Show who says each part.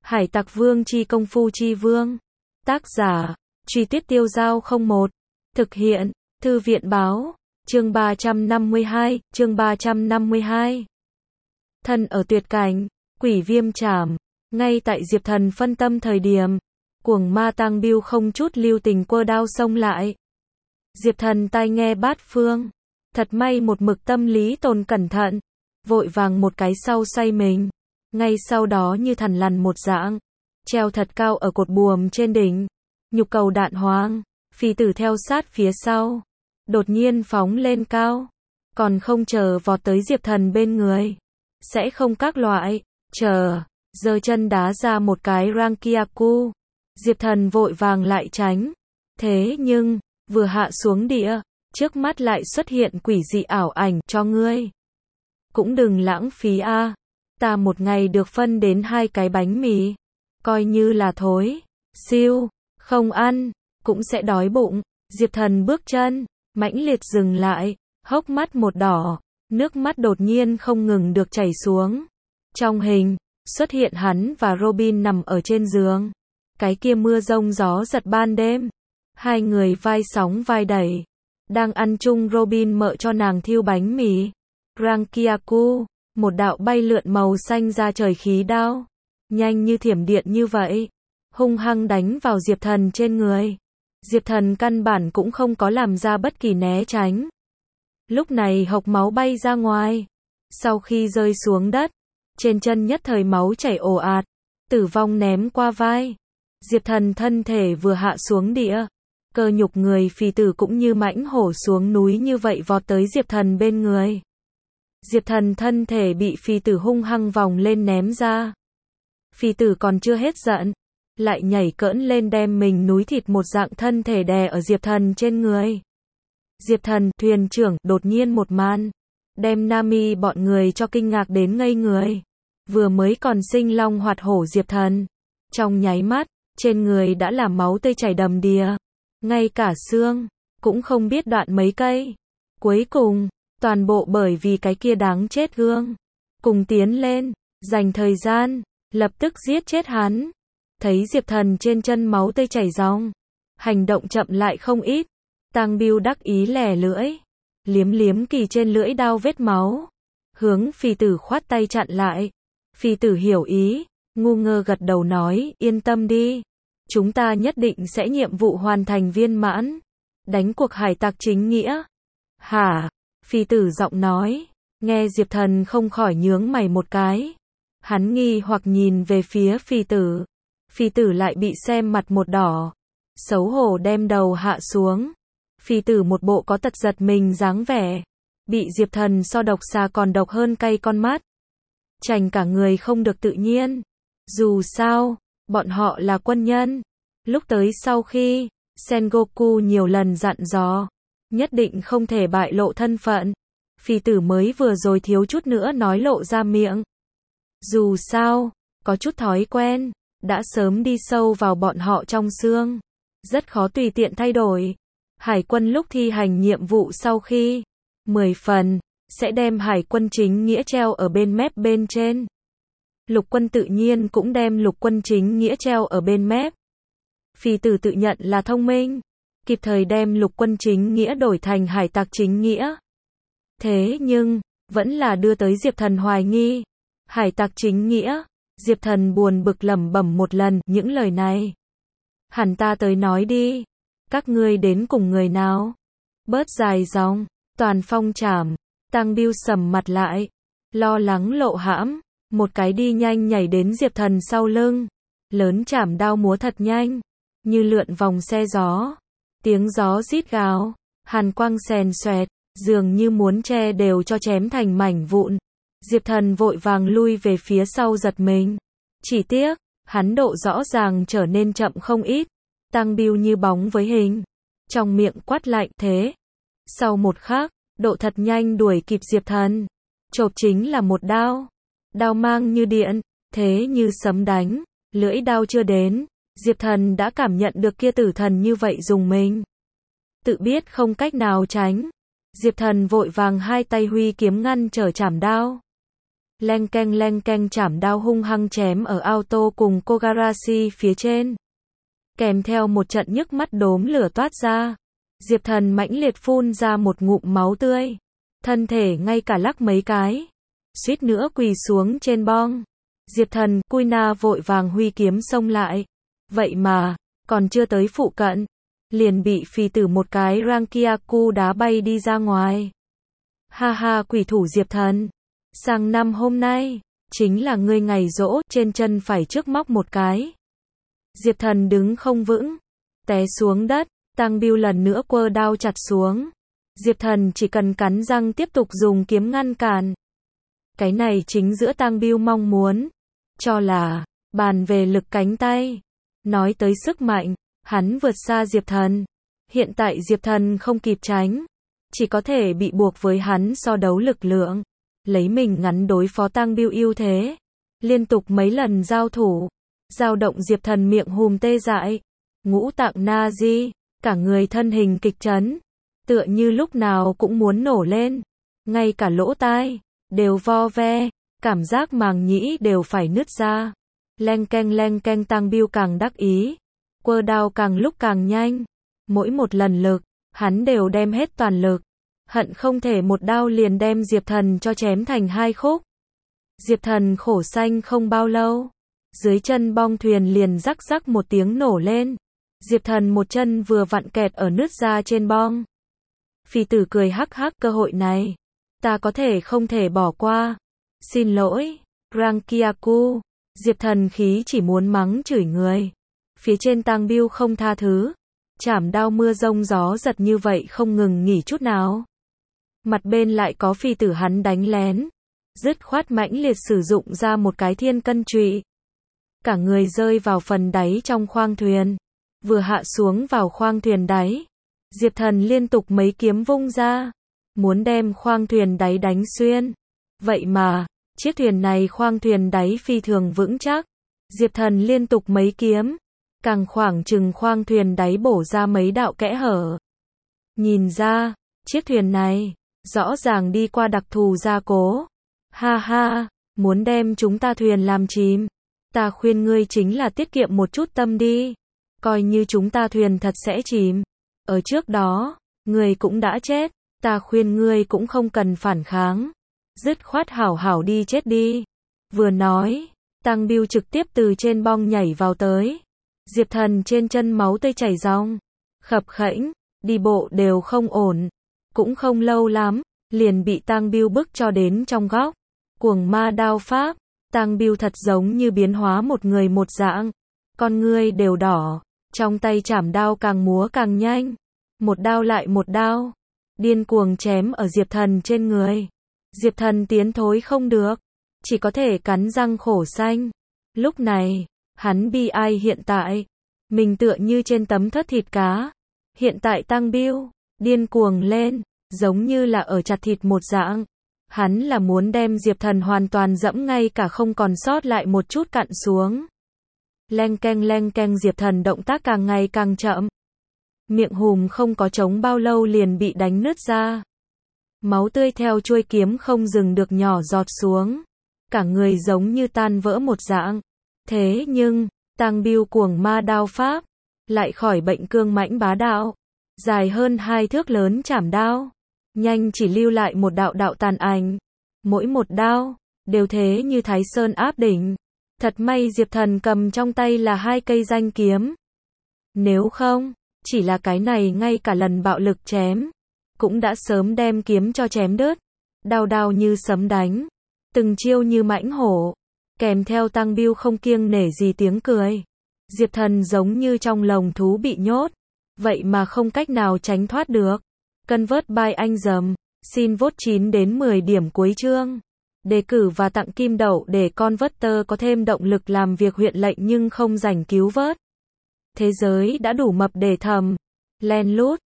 Speaker 1: Hải Tặc Vương chi công phu chi vương. Tác giả, Truy Tuyết Tiêu Dao 01. Thực hiện, Thư viện báo, chương 352, chương 352. Thân ở tuyệt cảnh, quỷ viêm chảm. Ngay tại Diệp Thần phân tâm thời điểm, cuồng ma Tang Biêu không chút lưu tình quơ đao xông lại. Diệp Thần tai nghe bát phương. Thật may một mực tâm lý tồn cẩn thận, vội vàng một cái sau xoay mình. Ngay sau đó như thằn lằn một dạng, treo thật cao ở cột buồm trên đỉnh. Nhục cầu đạn hoang, phi tử theo sát phía sau. Đột nhiên phóng lên cao. Còn không chờ vọt tới Diệp Thần bên người. Sẽ không các loại, chờ, giơ chân đá ra một cái Rankyaku. Diệp Thần vội vàng lại tránh. Thế nhưng, vừa hạ xuống địa, trước mắt lại xuất hiện quỷ dị ảo ảnh cho ngươi. Cũng đừng lãng phí a. Ta một ngày được phân đến 2 cái bánh mì. Coi như là thối. Siêu, không ăn, cũng sẽ đói bụng. Diệp Thần bước chân, mãnh liệt dừng lại, hốc mắt một đỏ, nước mắt đột nhiên không ngừng được chảy xuống. Trong hình, xuất hiện hắn và Robin nằm ở trên giường. Cái kia mưa rông gió giật ban đêm. Hai người vai sóng vai đẩy. Đang ăn chung Robin mợ cho nàng thiêu bánh mì. Rankyaku, một đạo bay lượn màu xanh ra trời khí đao. Nhanh như thiểm điện như vậy. Hung hăng đánh vào Diệp Thần trên người. Diệp Thần căn bản cũng không có làm ra bất kỳ né tránh. Lúc này hộc máu bay ra ngoài. Sau khi rơi xuống đất, trên chân nhất thời máu chảy ồ ạt. Tử vong ném qua vai. Diệp Thần thân thể vừa hạ xuống địa. Cơ nhục người phì tử cũng như mãnh hổ xuống núi như vậy vọt tới Diệp Thần bên người. Diệp Thần thân thể bị phì tử hung hăng vòng lên ném ra. Phì tử còn chưa hết giận, lại nhảy cỡn lên đem mình núi thịt một dạng thân thể đè ở Diệp Thần trên người. Diệp Thần, thuyền trưởng, đột nhiên một màn, đem Nami bọn người cho kinh ngạc đến ngây người. Vừa mới còn sinh long hoạt hổ Diệp Thần, trong nháy mắt, trên người đã là máu tươi chảy đầm đìa. Ngay cả xương, cũng không biết đoạn mấy cây. Cuối cùng, toàn bộ bởi vì cái kia đáng chết gương. Cùng tiến lên, dành thời gian, lập tức giết chết hắn. Thấy Diệp Thần trên chân máu tươi chảy ròng, hành động chậm lại không ít. Tang Biêu đắc ý lẻ lưỡi, liếm liếm kỳ trên lưỡi đao vết máu. Hướng phi tử khoát tay chặn lại. Phi tử hiểu ý, ngu ngơ gật đầu nói, yên tâm đi. Chúng ta nhất định sẽ nhiệm vụ hoàn thành viên mãn. Đánh cuộc hải tặc chính nghĩa. Hả? Phi tử giọng nói. Nghe Diệp Thần không khỏi nhướng mày một cái. Hắn nghi hoặc nhìn về phía phi tử. Phi tử lại bị xem mặt một đỏ. Xấu hổ đem đầu hạ xuống. Phi tử một bộ có tật giật mình dáng vẻ. Bị Diệp Thần so độc xà còn độc hơn cay con mắt. Chành cả người không được tự nhiên. Dù sao, bọn họ là quân nhân. Lúc tới sau khi, Sengoku nhiều lần dặn dò, nhất định không thể bại lộ thân phận. Phi tử mới vừa rồi thiếu chút nữa nói lộ ra miệng. Dù sao, có chút thói quen, đã sớm đi sâu vào bọn họ trong xương. Rất khó tùy tiện thay đổi. Hải quân lúc thi hành nhiệm vụ sau khi 10 phần, sẽ đem hải quân chính nghĩa treo ở bên mép bên trên. Lục quân tự nhiên cũng đem lục quân chính nghĩa treo ở bên mép. Phi tử tự nhận là thông minh, kịp thời đem lục quân chính nghĩa đổi thành hải tặc chính nghĩa. Thế nhưng, vẫn là đưa tới Diệp Thần hoài nghi. Hải tặc chính nghĩa, Diệp Thần buồn bực lẩm bẩm một lần những lời này. Hẳn ta tới nói đi, các ngươi đến cùng người nào? Bớt dài dòng, toàn phong chảm. Tang Biêu sầm mặt lại, lo lắng lộ hãm. Một cái đi nhanh nhảy đến Diệp Thần sau lưng. Lớn chảm đao múa thật nhanh, như lượn vòng xe gió. Tiếng gió rít gào, hàn quang xèn xoẹt, dường như muốn che đều cho chém thành mảnh vụn. Diệp Thần vội vàng lui về phía sau giật mình. Chỉ tiếc, hắn độ rõ ràng trở nên chậm không ít. Tang Biêu như bóng với hình, trong miệng quát lạnh thế. Sau một khắc, độ thật nhanh đuổi kịp Diệp Thần. Chộp chính là một đao. Đao mang như điện, thế như sấm đánh, lưỡi đao chưa đến, Diệp Thần đã cảm nhận được kia tử thần như vậy dùng mình. Tự biết không cách nào tránh, Diệp Thần vội vàng hai tay huy kiếm ngăn trở chảm đao. Leng keng chảm đao hung hăng chém ở auto cùng Kogarashi phía trên. Kèm theo một trận nhức mắt đốm lửa toát ra. Diệp Thần mãnh liệt phun ra một ngụm máu tươi. Thân thể ngay cả lắc mấy cái. Suýt nữa quỳ xuống trên bong. Diệp Thần, Kuina vội vàng huy kiếm xông lại. Vậy mà, còn chưa tới phụ cận. Liền bị phì tử một cái Rankyaku đá bay đi ra ngoài. Ha ha, quỷ thủ Diệp Thần. Sang năm hôm nay, chính là ngươi ngày giỗ, trên chân phải trước móc một cái. Diệp Thần đứng không vững, té xuống đất, Tăng Biêu lần nữa quơ đao chặt xuống. Diệp Thần chỉ cần cắn răng tiếp tục dùng kiếm ngăn cản. Cái này chính giữa Tăng Biêu mong muốn, cho là, bàn về lực cánh tay. Nói tới sức mạnh, hắn vượt xa Diệp Thần. Hiện tại Diệp Thần không kịp tránh, chỉ có thể bị buộc với hắn so đấu lực lượng. Lấy mình ngắn đối phó Tăng Biêu ưu thế. Liên tục mấy lần giao thủ, dao động Diệp Thần miệng hùm tê dại. Ngũ tạng na di, cả người thân hình kịch chấn. Tựa như lúc nào cũng muốn nổ lên. Ngay cả lỗ tai, đều vo ve. Cảm giác màng nhĩ đều phải nứt ra. Leng keng Tăng Biêu càng đắc ý. Quơ đao càng lúc càng nhanh. Mỗi một lần lực, hắn đều đem hết toàn lực. Hận không thể một đao liền đem Diệp Thần cho chém thành hai khúc. Diệp Thần khổ sanh không bao lâu. Dưới chân bong thuyền liền rắc rắc một tiếng nổ lên. Diệp Thần một chân vừa vặn kẹt ở nứt ra trên bong. Phì tử cười hắc hắc, cơ hội này ta có thể không thể bỏ qua. Xin lỗi, Rankyaku. Diệp Thần khí chỉ muốn mắng chửi người. Phía trên Tăng Biêu không tha thứ. Chảm đao mưa rông gió giật như vậy không ngừng nghỉ chút nào. Mặt bên lại có phì tử hắn đánh lén. Dứt khoát mãnh liệt sử dụng ra một cái thiên cân trụy. Cả người rơi vào phần đáy trong khoang thuyền. Vừa hạ xuống vào khoang thuyền đáy. Diệp Thần liên tục mấy kiếm vung ra. Muốn đem khoang thuyền đáy đánh xuyên. Vậy mà, chiếc thuyền này khoang thuyền đáy phi thường vững chắc. Diệp Thần liên tục mấy kiếm. Càng khoảng chừng khoang thuyền đáy bổ ra mấy đạo kẽ hở. Nhìn ra, chiếc thuyền này, rõ ràng đi qua đặc thù gia cố. Ha ha, muốn đem chúng ta thuyền làm chìm. Ta khuyên ngươi chính là tiết kiệm một chút tâm đi. Coi như chúng ta thuyền thật sẽ chìm. Ở trước đó, ngươi cũng đã chết. Ta khuyên ngươi cũng không cần phản kháng. Dứt khoát hảo hảo đi chết đi. Vừa nói, Tăng Biêu trực tiếp từ trên bong nhảy vào tới. Diệp Thần trên chân máu tươi chảy ròng. Khập khẽnh, đi bộ đều không ổn. Cũng không lâu lắm, liền bị Tăng Biêu bức cho đến trong góc. Cuồng ma đao pháp. Tăng Biêu thật giống như biến hóa một người một dạng. Con ngươi đều đỏ. Trong tay chảm đao càng múa càng nhanh. Một đao lại một đao. Điên cuồng chém ở Diệp Thần trên người. Diệp Thần tiến thối không được. Chỉ có thể cắn răng khổ sanh. Lúc này, hắn bi ai hiện tại. Mình tựa như trên tấm thớt thịt cá. Hiện tại Tăng Biêu điên cuồng lên. Giống như là ở chặt thịt một dạng. Hắn là muốn đem Diệp Thần hoàn toàn dẫm ngay cả không còn sót lại một chút cặn xuống. Leng keng Diệp Thần động tác càng ngày càng chậm. Miệng hùm không có trống bao lâu liền bị đánh nứt ra. Máu tươi theo chuôi kiếm không dừng được nhỏ giọt xuống. Cả người giống như tan vỡ một dạng. Thế nhưng, Tăng Biêu cuồng ma đao pháp, lại khỏi bệnh cương mãnh bá đạo. Dài hơn 2 thước lớn chảm đao. Nhanh chỉ lưu lại một đạo đạo tàn ảnh. Mỗi một đao, đều thế như Thái Sơn áp đỉnh. Thật may Diệp Thần cầm trong tay là 2 cây danh kiếm. Nếu không, chỉ là cái này ngay cả lần bạo lực chém, cũng đã sớm đem kiếm cho chém đứt. Đao đao như sấm đánh. Từng chiêu như mãnh hổ. Kèm theo Tăng Biêu không kiêng nể gì tiếng cười. Diệp Thần giống như trong lồng thú bị nhốt. Vậy mà không cách nào tránh thoát được. Convert by anh dầm. Xin vote 9 đến 10 điểm cuối chương. Đề cử và tặng kim đậu để Converter có thêm động lực làm việc huyện lệnh nhưng không rảnh cứu vớt. Thế giới đã đủ mập để thầm. Len lút.